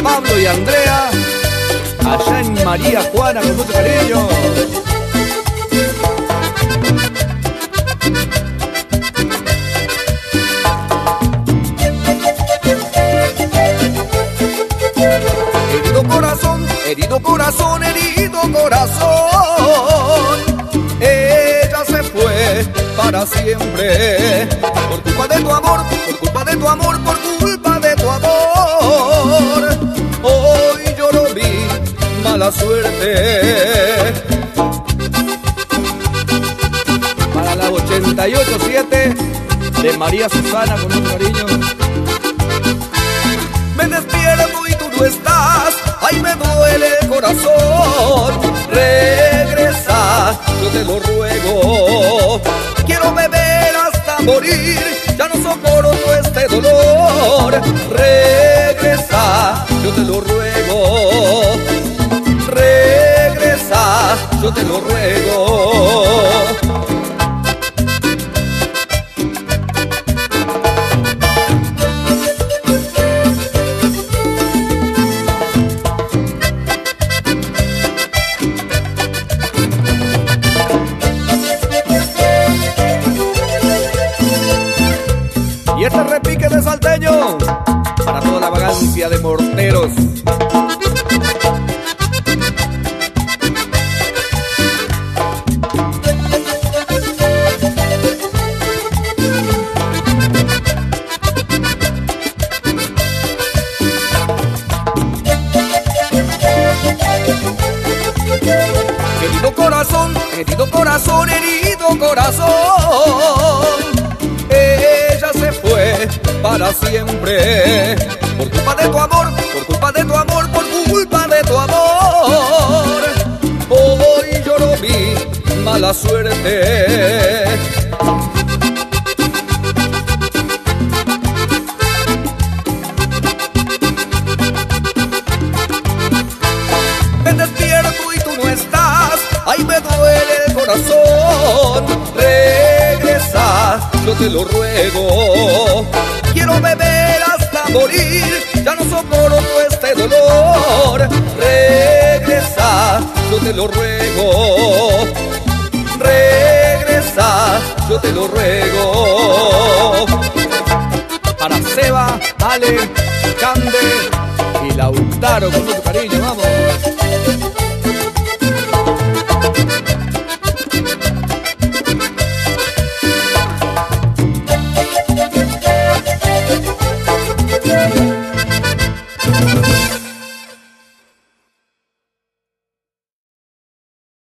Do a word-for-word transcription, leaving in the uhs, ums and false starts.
Pablo y Andrea, allá en María Juana, con mucho cariño. Herido corazón, herido corazón, herido corazón, ella se fue para siempre. Por culpa de tu amor, por culpa de tu amor, por culpa de tu amor, hoy lloro mi mala suerte. Para la ochenta y ocho siete de María Susana, con mucho cariño. Me despierto y tú no estás, ay me duele el corazón. Regresa, yo te lo ruego. Quiero beber hasta morir, ya no soporto este dolor. Regresa, yo te lo ruego. Regresa, yo te lo ruego. Y este repique de salteño para toda la vagancia de morteros. Herido corazón, herido corazón, herido corazón, ella se fue para siempre. Por culpa de tu amor, por culpa de tu amor, por culpa de tu amor, hoy lloro mi mala suerte. Me despierto y tú no estás, ay me duele el corazón. Regresa, yo te lo ruego. Quiero beber hasta morir, ya no soporto este dolor. Regresa, yo te lo ruego. Regresa, yo te lo ruego. Para Seba, Ale, Cande y Lautaro, con mucho cariño, vamos.